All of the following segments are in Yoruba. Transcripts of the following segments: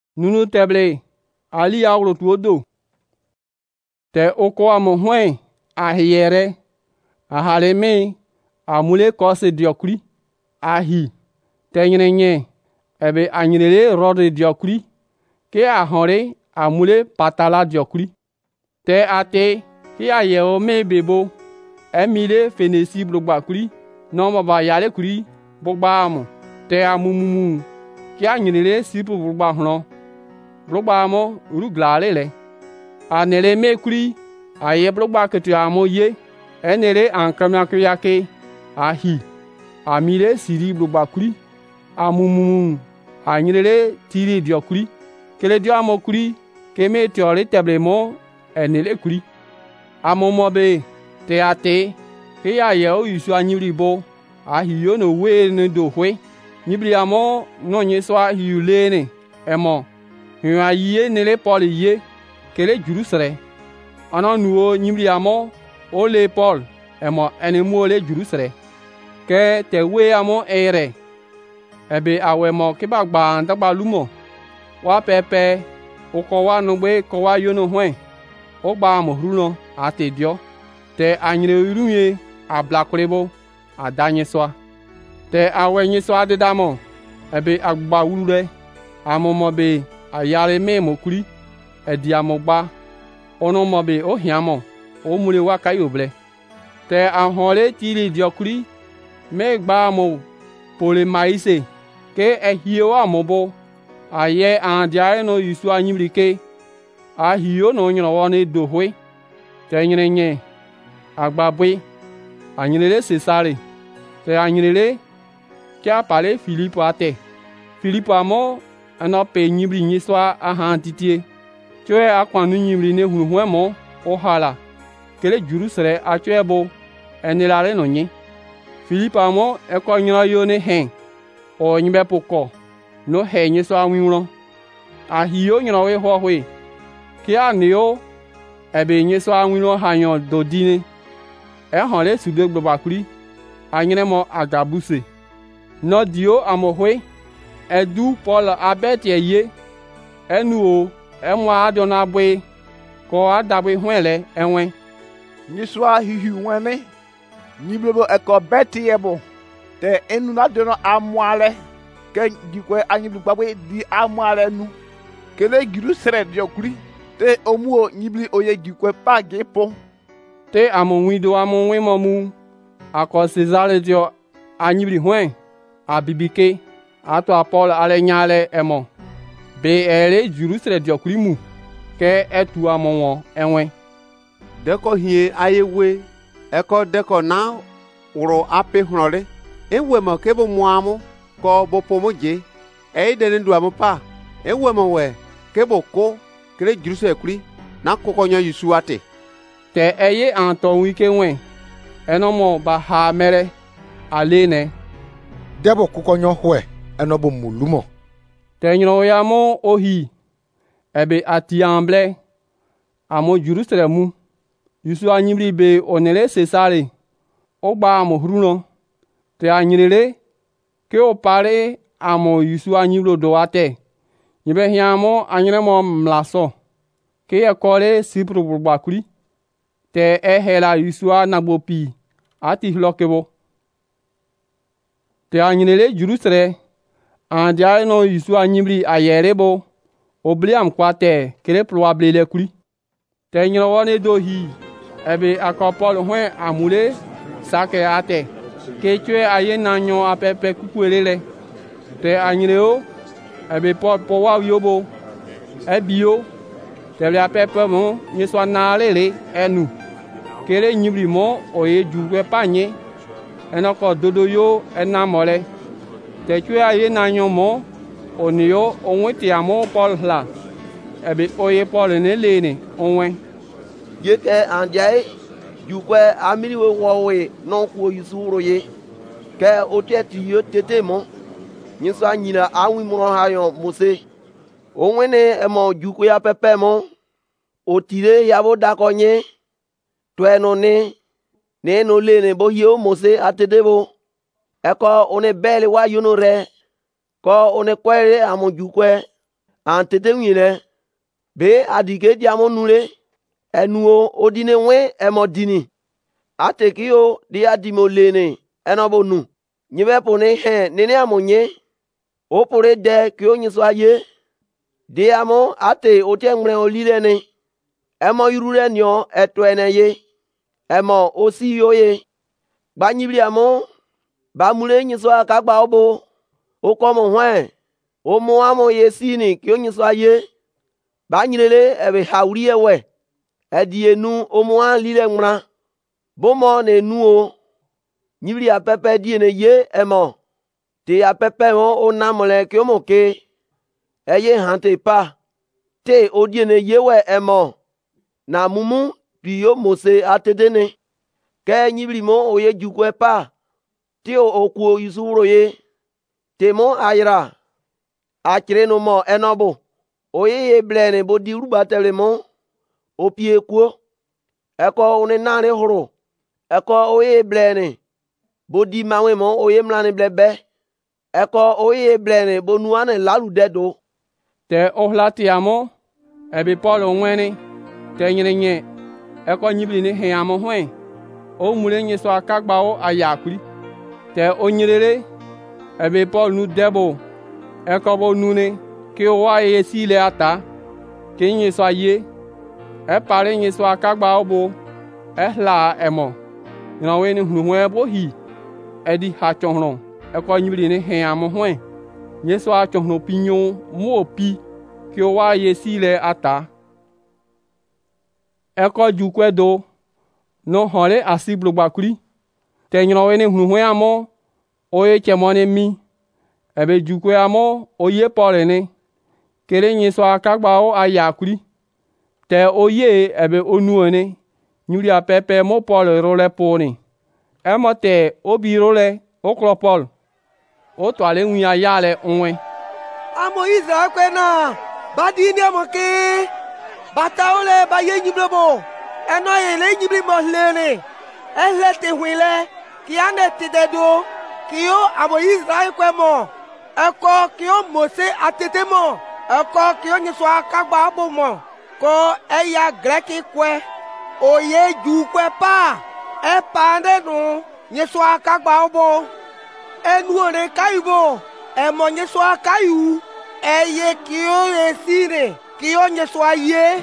Nunu teble ali awro tuodo. Te oko amohwen ahiere ahaleme amule kose diokri ahi te nyenye ebe anyirele rode diokri ke ahore amule patala diokri te ate ke ayeo me bebo emile fenesi blogba kuri no maba yale kuri bogba amo te amumumu ke anyirele sipu blogba hno blogba amo uruglale le anele me kuri aye blogba ketu amo ye enele ankamya kuyake ahi amile siri blogba kuri amumumu anyirele tiri diokuri kele dio amo kuri keme tiore teblemo enele kuri amomobe te ate ke ya ye o isu anyiri bo ahiyo no we ne do hwe nyibri amo no nyeso ahiyule ne emo hu ayiye nele Paul ye kele Jerusalem ana nuo nyibri amo o le Paul emo enemu le Jerusalem ke te we amo ere ebe awemo ke bagba ndagba lumo wa pepe oko wa no gbe ko wa yo no hwen o gba mo hruno ate dio te anyire irunye ablakrebo adanye soa te awenye soa de damo ebe agba wure amomo be ayare me mokuri edi amogba ono mo be o hiamo o mure wa kayoble te ahore tiri diokuri me gba mo pole maise ke ehio amobo aye andiare no isu anyimrike ahio no nyono woni dohwe te nyenye agbabwe anyirele Cesare te anyirele kia pale Philippe ate Philippe amo ana pe nyibri nyiswa ahan titie tue akwanu nyibri ne huhwemo o hala kele Jerusalem atwebo enilare no nyi Philippe amo eko nyira yo ne hen o nyibe poko no he nyiswa winro ahio nyira we hohwe kia neo ebe nyiswa winro hanyo dodine ehole sude gbobakuri anyinemo agabuse no dio amohwe edu Paul abetie ye enu o emwa adona bwe ko adabwe hwele enwe nyiswa hihi wene nyiblebo eko betie bo te enu na dono amwale ke dikwe anyibli gbagbe di amwale nu kele Jerusalem diokuri te omuo nyibli oye dikwe page po te amonwido amonwe momu ako Cesare dio anyibri hwen abibike ato Paul ale nyale emo be ere Jerusalem diokuri mu ke etu amonwo enwe deko hie ayewe eko deko na uro ape hnole enwemo kebo muamu ko bopomo je eide ndu amopa enwemo we kebo ko kele Jerusalem kuri na kokonyo Yesu ate te eye anton wike wen enomo ba ha mere alene debo kokonyo hwe enobo mulumo te nyro ya mo ohi ebe atiamble amo Jerusalem mu Yesu anyibri be onele Cesare ogba amo hruno te anyirele ke o pare amo Yesu anyibro do ate nyibe hiamo anyiremo mlaso ke ekore sipru burbakuri te ehela Yesu anagbopi ati hlokebo te anyirele Jerusalem andia no Yesu anyibri ayerebo obliam kwate kele probable le kuri te nyiro woni dohi ebe akopol hwen amule sake ate ke tue aye nanyo apepe kukuelele te anyireo ebe po wa yobo ebio te le apepe mo nyeswa na lele enu kele nyibri mo oye juwe panye enoko dodo yo enamole te tue aye nanyo mo onio onwete amo Paul la ebe oye Paul ne lene onwe yeke andiai jukwe amiri we wowe non ko yusuro ye ke oteti yo tete mo nyiso anyina awi mo hayo mose onwene emo jukwe ya pepe mo otire yabo dakonye tweno ne no lene bo yo mose atedebo eko one bele wa yuno re ko one kwere amo jukwe an tete nwile be adike diamo nule enuo odine we emodini atekio di adimolene enobonu nyibe pone he nene amonye opore de ki onyiso aye de amo ate otiemre olile ne emo irure nyo eto eneye emo osi yoye gbanyibri amo ba mule nyiso akagba obo okomo hwe omo amo yesini ki onyiso aye banyilele ebe hawri ewe edienu omo an lile mra bomo ne nuo nyibri apepe die ne ye emo te apepe mo onamole ki omoke eye hante pa te odie ne yewe emo na mumu pi yo mose atedene ke nyibri mo oye jukwe pa ti okuo isuro ye te mo ayra akire no mo enobo oye ye blene bo di rubatele mo opie kuo eko one nare horo eko oye blene bo di mawe mo oye mlane blebe eko oye blene bo nuane lalu dedo te ohlati amo ebe Paul onwene te nyenye eko nyibli ni he amo hwe o mule nye so akagba o ayakuri te onyerere ebe Paul nu debo eko bo nune ki o wa ye sile ata ke nye so aye e pare nye so akagba obo ehla emo nyawe ni hnuhwe bo hi edi ha chonron eko nyibli ni he amo hwe nye so achonron pinyo mo pi ki o wa ye sile ata eko jukwe do no hore asiblo bakuri te nyawe ni hnuhwe amo oye chemone mi ebe jukwe amo oye pole ne kere nye so akagba o ayakuri te oye ebe onuone nyuri apepe mo Paul role poni emote obi role okro Paul o to ale nwia yale onwe amo Israel kwena badini amoke bataole ba ye nyiblobo eno ye le nyibli mo lene ehlete hwile ki ane tidedo ki yo amo Israel kwemo eko ki yo Mose atetemo eko ki yo nyiso akagba abomo ko eya greki kwe oye jukwe pa e pande nu nyiso akagba obo enu ore kaibo e mo nyiso akayu eye ki yo esire ki yo nyiso aye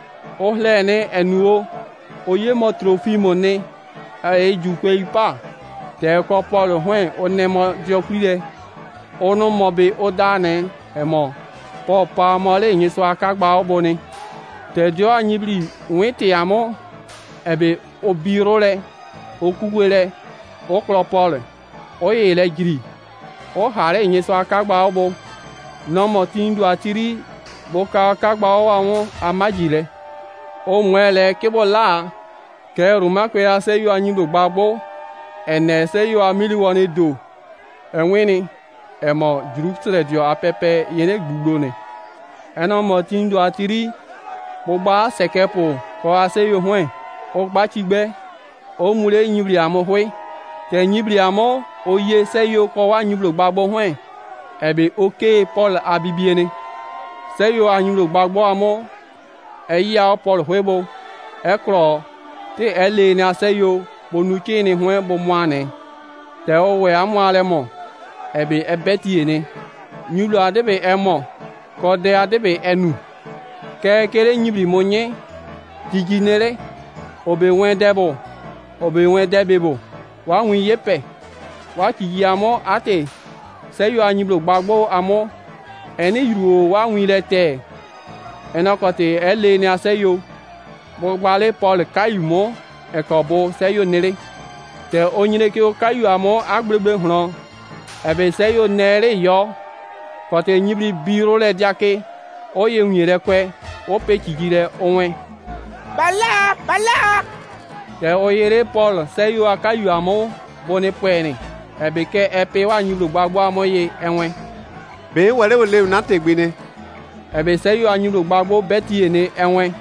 ohlene enuo oye mo Trofimo ne e jukwe ipa te ko Paul hwe onemo diokwire ono mobe odane emo po pa mole nyiso akagba obo ne te dio anyibri wete amo ebe obirole okugwele oklo Paul oye le giri o hare nyiso akagba obo no mo tindu atiri boka akagba o awon amajile o mwele kebola ke ruma kwe ase yo anyibro gbagbo ene se yo amili woni do enwini emo juruktre dio apepe yene gbugbo ne eno mo tindu atiri gbogba sekepo ko ase yo hwen o gba chigbe o mure nyibri amo hwe te nyibri amo oye se yo ko wa nyibro gbagbo hwen ebe oke Paul abibiene se yo anyibro gbagbo amo eya Paul hwebo ekro te ele ni ase yo bonuke ni hwen bo mwane te o we amwale mo ebe ebeti ni nyulo adebe emo ko de adebe enu ke kere nyibri monye tiginere obe wen debo obe wen debebo wa wi yepe wa ti amo ate se yo anyiblo gbagbo amo eni yuro wa wi lete enokote ele ni ase yo mo gbale Paul kayumo ekobo se yo nere te onyire ki o kayu amo agbegbe hran ebe se yo nere yo kote nyibri biro le diake oye nwire kwe o pe kigire onwe bala te oyere Paul se yo akayu amo bone pweni ebe ke epe wa nyiblo gbagbo amo ye enwe be wale wole na tegbene ebe se yo anyiblo gbagbo beti ene enwe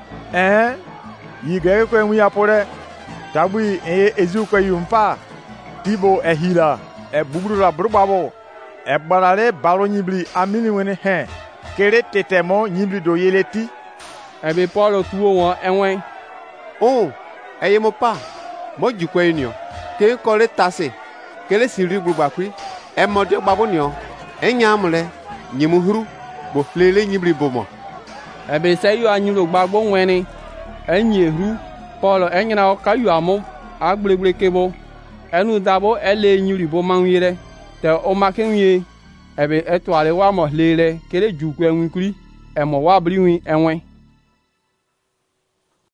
yige kwe nwi apore tabui ezu kwe yumpa tibo ehila e bubrura brugbabo e barale baro nyibli amini wene he kéré tètè mo nyimli do yeleti. Ebe Paul tuwo won enwen. Oh, eye mo pa. Mo jukwe ni o. Ke ko le tase. Ke le siri gbugba kwi. E mo de gbabo ni o. Enya amule nyimu huru bo lele nyimli bomo. Ebe se yo anyulo gbagbo nweni. Enyi huru Paul enyina o ka yo amo agblegble kebo. Enu dabo ele nyuri bo manwire. Te o makenwie. Ebe etwale wa mo lele kele jukwe nwinkuri. E mo wa bri wi enwen.